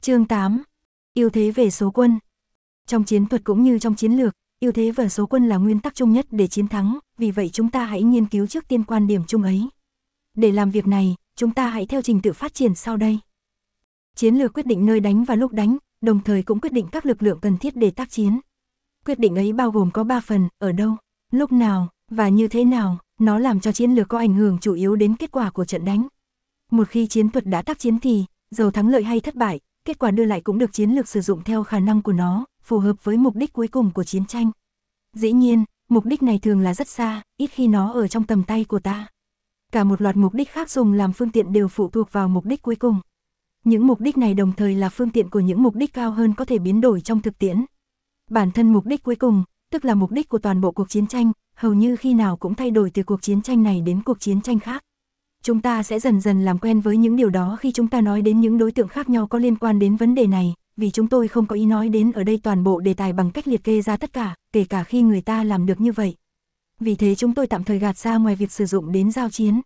Chương 8. Ưu thế về số quân. Trong chiến thuật cũng như trong chiến lược, ưu thế về số quân là nguyên tắc chung nhất để chiến thắng, vì vậy chúng ta hãy nghiên cứu trước tiên quan điểm chung ấy. Để làm việc này, chúng ta hãy theo trình tự phát triển sau đây. Chiến lược quyết định nơi đánh và lúc đánh, đồng thời cũng quyết định các lực lượng cần thiết để tác chiến. Quyết định ấy bao gồm có 3 phần, ở đâu, lúc nào, và như thế nào, nó làm cho chiến lược có ảnh hưởng chủ yếu đến kết quả của trận đánh. Một khi chiến thuật đã tác chiến thì, dầu thắng lợi hay thất bại, kết quả đưa lại cũng được chiến lược sử dụng theo khả năng của nó, phù hợp với mục đích cuối cùng của chiến tranh. Dĩ nhiên, mục đích này thường là rất xa, ít khi nó ở trong tầm tay của ta. Cả một loạt mục đích khác dùng làm phương tiện đều phụ thuộc vào mục đích cuối cùng. Những mục đích này đồng thời là phương tiện của những mục đích cao hơn có thể biến đổi trong thực tiễn. Bản thân mục đích cuối cùng, tức là mục đích của toàn bộ cuộc chiến tranh, hầu như khi nào cũng thay đổi từ cuộc chiến tranh này đến cuộc chiến tranh khác. Chúng ta sẽ dần dần làm quen với những điều đó khi chúng ta nói đến những đối tượng khác nhau có liên quan đến vấn đề này, vì chúng tôi không có ý nói đến ở đây toàn bộ đề tài bằng cách liệt kê ra tất cả, kể cả khi người ta làm được như vậy. Vì thế chúng tôi tạm thời gạt ra ngoài việc sử dụng đến giao chiến.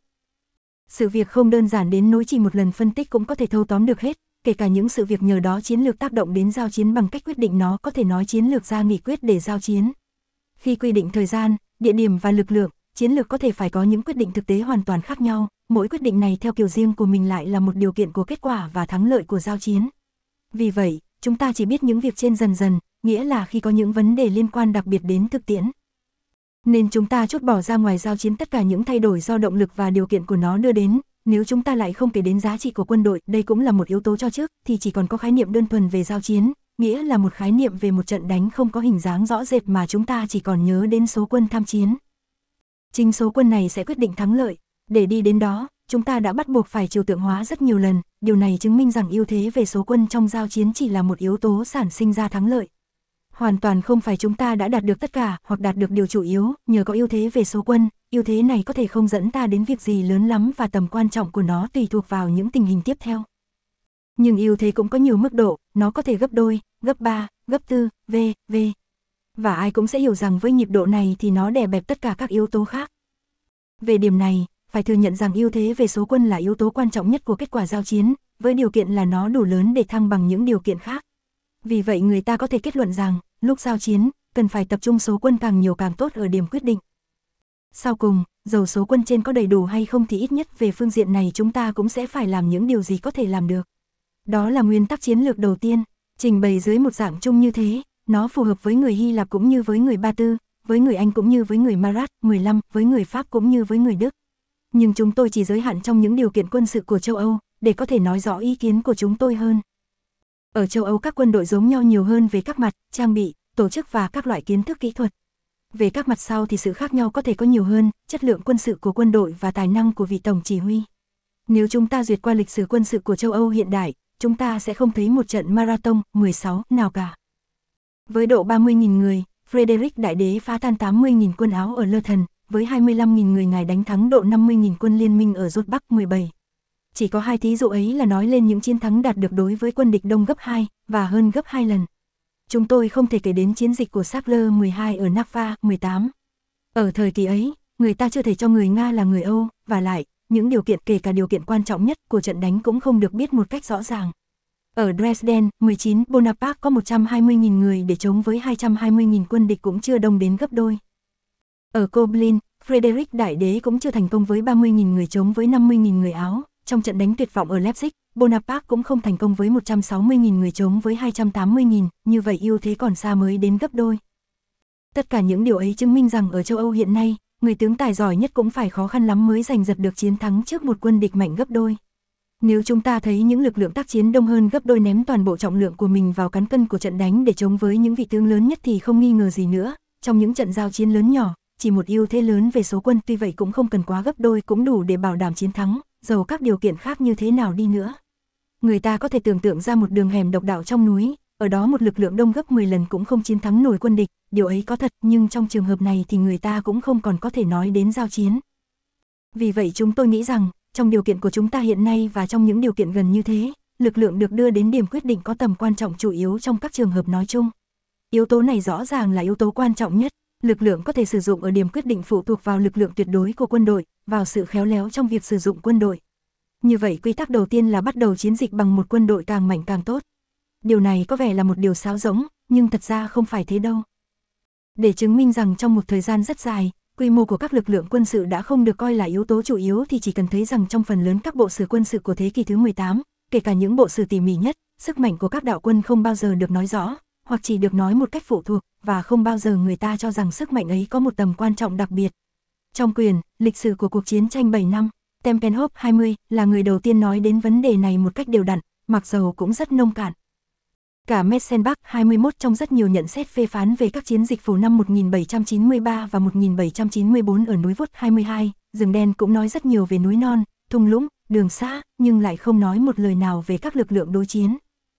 Sự việc không đơn giản đến nỗi chỉ một lần phân tích cũng có thể thâu tóm được hết, kể cả những sự việc nhờ đó chiến lược tác động đến giao chiến bằng cách quyết định nó có thể nói chiến lược ra nghị quyết để giao chiến. Khi quy định thời gian, địa điểm và lực lượng, chiến lược có thể phải có những quyết định thực tế hoàn toàn khác nhau, mỗi quyết định này theo kiểu riêng của mình lại là một điều kiện của kết quả và thắng lợi của giao chiến. Vì vậy, chúng ta chỉ biết những việc trên dần dần, nghĩa là khi có những vấn đề liên quan đặc biệt đến thực tiễn. Nên chúng ta chốt bỏ ra ngoài giao chiến tất cả những thay đổi do động lực và điều kiện của nó đưa đến, nếu chúng ta lại không kể đến giá trị của quân đội, đây cũng là một yếu tố cho trước, thì chỉ còn có khái niệm đơn thuần về giao chiến, nghĩa là một khái niệm về một trận đánh không có hình dáng rõ rệt mà chúng ta chỉ còn nhớ đến số quân tham chiến. Chính số quân này sẽ quyết định thắng lợi, để đi đến đó, chúng ta đã bắt buộc phải trừu tượng hóa rất nhiều lần, điều này chứng minh rằng ưu thế về số quân trong giao chiến chỉ là một yếu tố sản sinh ra thắng lợi. Hoàn toàn không phải chúng ta đã đạt được tất cả hoặc đạt được điều chủ yếu, nhờ có ưu thế về số quân, ưu thế này có thể không dẫn ta đến việc gì lớn lắm và tầm quan trọng của nó tùy thuộc vào những tình hình tiếp theo. Nhưng ưu thế cũng có nhiều mức độ, nó có thể gấp đôi, gấp 3, gấp 4, v.v. Và ai cũng sẽ hiểu rằng với nhịp độ này thì nó đè bẹp tất cả các yếu tố khác. Về điểm này, phải thừa nhận rằng ưu thế về số quân là yếu tố quan trọng nhất của kết quả giao chiến, với điều kiện là nó đủ lớn để thăng bằng những điều kiện khác. Vì vậy người ta có thể kết luận rằng, lúc giao chiến, cần phải tập trung số quân càng nhiều càng tốt ở điểm quyết định. Sau cùng, dầu số quân trên có đầy đủ hay không thì ít nhất về phương diện này chúng ta cũng sẽ phải làm những điều gì có thể làm được. Đó là nguyên tắc chiến lược đầu tiên, trình bày dưới một dạng chung như thế, nó phù hợp với người Hy Lạp cũng như với người Ba Tư, với người Anh cũng như với người Marat, 15, với người Pháp cũng như với người Đức. Nhưng chúng tôi chỉ giới hạn trong những điều kiện quân sự của châu Âu, để có thể nói rõ ý kiến của chúng tôi hơn. Ở châu Âu các quân đội giống nhau nhiều hơn về các mặt, trang bị, tổ chức và các loại kiến thức kỹ thuật. Về các mặt sau thì sự khác nhau có thể có nhiều hơn, chất lượng quân sự của quân đội và tài năng của vị tổng chỉ huy. Nếu chúng ta duyệt qua lịch sử quân sự của châu Âu hiện đại, chúng ta sẽ không thấy một trận marathon 16 nào cả. Với độ 30.000 người, Frederick Đại Đế phá tan 80.000 quân Áo ở Lơ Thần, với 25.000 người ngài đánh thắng độ 50.000 quân liên minh ở Rốt Bắc 17. Chỉ có 2 thí dụ ấy là nói lên những chiến thắng đạt được đối với quân địch đông gấp 2 và hơn gấp 2 lần. Chúng tôi không thể kể đến chiến dịch của Sackler 12 ở Nava 18. Ở thời kỳ ấy, người ta chưa thể cho người Nga là người Âu, và lại, những điều kiện kể cả điều kiện quan trọng nhất của trận đánh cũng không được biết một cách rõ ràng. Ở Dresden, 19, Bonaparte có 120.000 người để chống với 220.000 quân địch cũng chưa đông đến gấp đôi. Ở Koblin, Frederick Đại Đế cũng chưa thành công với 30.000 người chống với 50.000 người Áo. Trong trận đánh tuyệt vọng ở Leipzig, Bonaparte cũng không thành công với 160.000 người chống với 280.000, như vậy ưu thế còn xa mới đến gấp đôi. Tất cả những điều ấy chứng minh rằng ở châu Âu hiện nay, người tướng tài giỏi nhất cũng phải khó khăn lắm mới giành giật được chiến thắng trước một quân địch mạnh gấp đôi. Nếu chúng ta thấy những lực lượng tác chiến đông hơn gấp đôi ném toàn bộ trọng lượng của mình vào cán cân của trận đánh để chống với những vị tướng lớn nhất thì không nghi ngờ gì nữa, trong những trận giao chiến lớn nhỏ, chỉ một ưu thế lớn về số quân tuy vậy cũng không cần quá gấp đôi cũng đủ để bảo đảm chiến thắng, dầu các điều kiện khác như thế nào đi nữa. Người ta có thể tưởng tượng ra một đường hẻm độc đạo trong núi, ở đó một lực lượng đông gấp 10 lần cũng không chiến thắng nổi quân địch, điều ấy có thật, nhưng trong trường hợp này thì người ta cũng không còn có thể nói đến giao chiến. Vì vậy chúng tôi nghĩ rằng, trong điều kiện của chúng ta hiện nay và trong những điều kiện gần như thế, lực lượng được đưa đến điểm quyết định có tầm quan trọng chủ yếu trong các trường hợp nói chung. Yếu tố này rõ ràng là yếu tố quan trọng nhất, lực lượng có thể sử dụng ở điểm quyết định phụ thuộc vào lực lượng tuyệt đối của quân đội, vào sự khéo léo trong việc sử dụng quân đội. Như vậy quy tắc đầu tiên là bắt đầu chiến dịch bằng một quân đội càng mạnh càng tốt. Điều này có vẻ là một điều sáo rỗng, nhưng thật ra không phải thế đâu. Để chứng minh rằng trong một thời gian rất dài, quy mô của các lực lượng quân sự đã không được coi là yếu tố chủ yếu thì chỉ cần thấy rằng trong phần lớn các bộ sử quân sự của thế kỷ thứ 18, kể cả những bộ sử tỉ mỉ nhất, sức mạnh của các đạo quân không bao giờ được nói rõ, hoặc chỉ được nói một cách phụ thuộc, và không bao giờ người ta cho rằng sức mạnh ấy có một tầm quan trọng đặc biệt. Trong quyển Lịch sử của cuộc chiến tranh 7 năm, Tempelhof 20 là người đầu tiên nói đến vấn đề này một cách đều đặn, mặc dầu cũng rất nông cạn. Cả Metzenbach 21 trong rất nhiều nhận xét phê phán về các chiến dịch phủ năm 1793 và 1794 ở núi Vốt 22, rừng đen cũng nói rất nhiều về núi non, thung lũng, đường xã, nhưng lại không nói một lời nào về các lực lượng đối chiến.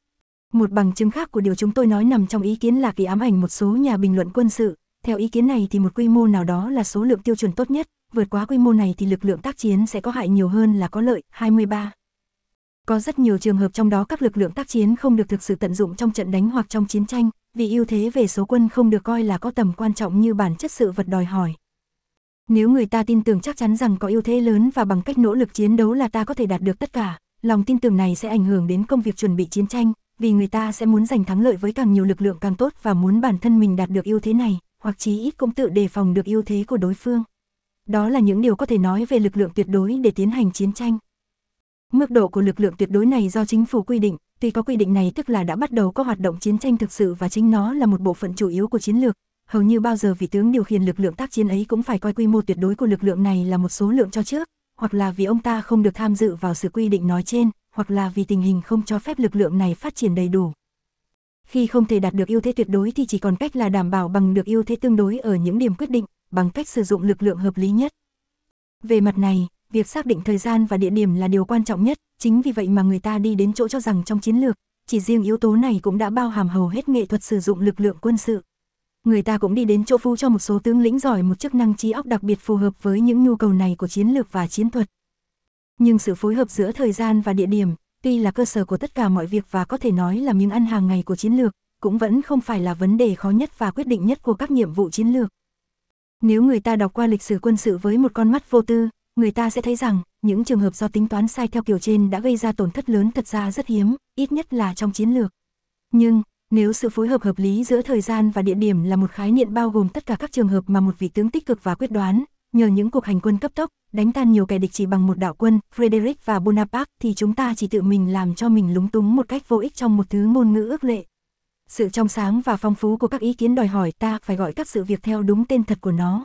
Một bằng chứng khác của điều chúng tôi nói nằm trong ý kiến là kỳ ám ảnh một số nhà bình luận quân sự. Theo ý kiến này thì một quy mô nào đó là số lượng tiêu chuẩn tốt nhất, vượt quá quy mô này thì lực lượng tác chiến sẽ có hại nhiều hơn là có lợi. 23. Có rất nhiều trường hợp trong đó các lực lượng tác chiến không được thực sự tận dụng trong trận đánh hoặc trong chiến tranh, vì ưu thế về số quân không được coi là có tầm quan trọng như bản chất sự vật đòi hỏi. Nếu người ta tin tưởng chắc chắn rằng có ưu thế lớn và bằng cách nỗ lực chiến đấu là ta có thể đạt được tất cả, lòng tin tưởng này sẽ ảnh hưởng đến công việc chuẩn bị chiến tranh, vì người ta sẽ muốn giành thắng lợi với càng nhiều lực lượng càng tốt và muốn bản thân mình đạt được ưu thế này, hoặc chí ít cũng tự đề phòng được ưu thế của đối phương. Đó là những điều có thể nói về lực lượng tuyệt đối để tiến hành chiến tranh. Mức độ của lực lượng tuyệt đối này do chính phủ quy định, tuy có quy định này tức là đã bắt đầu có hoạt động chiến tranh thực sự và chính nó là một bộ phận chủ yếu của chiến lược. Hầu như bao giờ vị tướng điều khiển lực lượng tác chiến ấy cũng phải coi quy mô tuyệt đối của lực lượng này là một số lượng cho trước, hoặc là vì ông ta không được tham dự vào sự quy định nói trên, hoặc là vì tình hình không cho phép lực lượng này phát triển đầy đủ. Khi không thể đạt được ưu thế tuyệt đối thì chỉ còn cách là đảm bảo bằng được ưu thế tương đối ở những điểm quyết định, bằng cách sử dụng lực lượng hợp lý nhất. Về mặt này, việc xác định thời gian và địa điểm là điều quan trọng nhất, chính vì vậy mà người ta đi đến chỗ cho rằng trong chiến lược, chỉ riêng yếu tố này cũng đã bao hàm hầu hết nghệ thuật sử dụng lực lượng quân sự. Người ta cũng đi đến chỗ phu cho một số tướng lĩnh giỏi một chức năng trí óc đặc biệt phù hợp với những nhu cầu này của chiến lược và chiến thuật. Nhưng sự phối hợp giữa thời gian và địa điểm, tuy là cơ sở của tất cả mọi việc và có thể nói là miếng ăn hàng ngày của chiến lược, cũng vẫn không phải là vấn đề khó nhất và quyết định nhất của các nhiệm vụ chiến lược. Nếu người ta đọc qua lịch sử quân sự với một con mắt vô tư, người ta sẽ thấy rằng, những trường hợp do tính toán sai theo kiểu trên đã gây ra tổn thất lớn thật ra rất hiếm, ít nhất là trong chiến lược. Nhưng, nếu sự phối hợp hợp lý giữa thời gian và địa điểm là một khái niệm bao gồm tất cả các trường hợp mà một vị tướng tích cực và quyết đoán, nhờ những cuộc hành quân cấp tốc, đánh tan nhiều kẻ địch chỉ bằng một đạo quân, Frederick và Bonaparte, thì chúng ta chỉ tự mình làm cho mình lúng túng một cách vô ích trong một thứ ngôn ngữ ước lệ. Sự trong sáng và phong phú của các ý kiến đòi hỏi ta phải gọi các sự việc theo đúng tên thật của nó.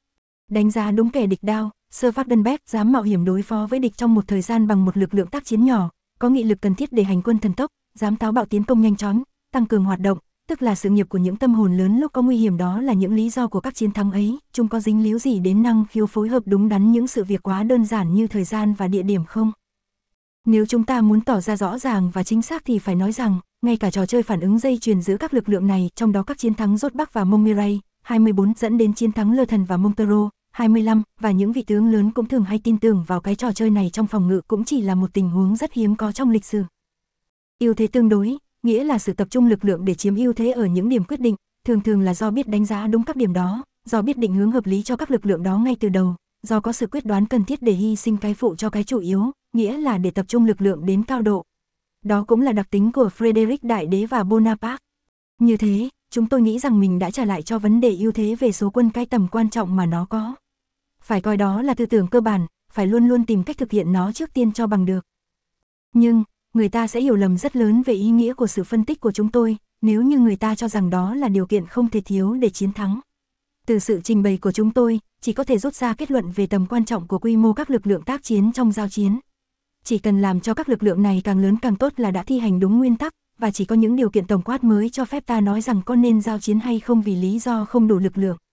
Đánh giá đúng kẻ địch đao, Sir Wardenberg dám mạo hiểm đối phó với địch trong một thời gian bằng một lực lượng tác chiến nhỏ, có nghị lực cần thiết để hành quân thần tốc, dám táo bạo tiến công nhanh chóng, tăng cường hoạt động, tức là sự nghiệp của những tâm hồn lớn lúc có nguy hiểm. Đó là những lý do của các chiến thắng ấy, chúng có dính líu gì đến năng khiếu phối hợp đúng đắn những sự việc quá đơn giản như thời gian và địa điểm không? Nếu chúng ta muốn tỏ ra rõ ràng và chính xác thì phải nói rằng, ngay cả trò chơi phản ứng dây chuyền giữa các lực lượng này, trong đó các chiến thắng Rốt Bắc và Montmirail, 24 dẫn đến chiến thắng Lơ Thần và Montero, 25, và những vị tướng lớn cũng thường hay tin tưởng vào cái trò chơi này trong phòng ngự cũng chỉ là một tình huống rất hiếm có trong lịch sử. Ưu thế tương đối, nghĩa là sự tập trung lực lượng để chiếm ưu thế ở những điểm quyết định, thường thường là do biết đánh giá đúng các điểm đó, do biết định hướng hợp lý cho các lực lượng đó ngay từ đầu, do có sự quyết đoán cần thiết để hy sinh cái phụ cho cái chủ yếu, nghĩa là để tập trung lực lượng đến cao độ. Đó cũng là đặc tính của Frederick Đại Đế và Bonaparte. Như thế, chúng tôi nghĩ rằng mình đã trả lại cho vấn đề ưu thế về số quân cái tầm quan trọng mà nó có. Phải coi đó là tư tưởng cơ bản, phải luôn luôn tìm cách thực hiện nó trước tiên cho bằng được. Nhưng, người ta sẽ hiểu lầm rất lớn về ý nghĩa của sự phân tích của chúng tôi, nếu như người ta cho rằng đó là điều kiện không thể thiếu để chiến thắng. Từ sự trình bày của chúng tôi, chỉ có thể rút ra kết luận về tầm quan trọng của quy mô các lực lượng tác chiến trong giao chiến. Chỉ cần làm cho các lực lượng này càng lớn càng tốt là đã thi hành đúng nguyên tắc, và chỉ có những điều kiện tổng quát mới cho phép ta nói rằng có nên giao chiến hay không vì lý do không đủ lực lượng.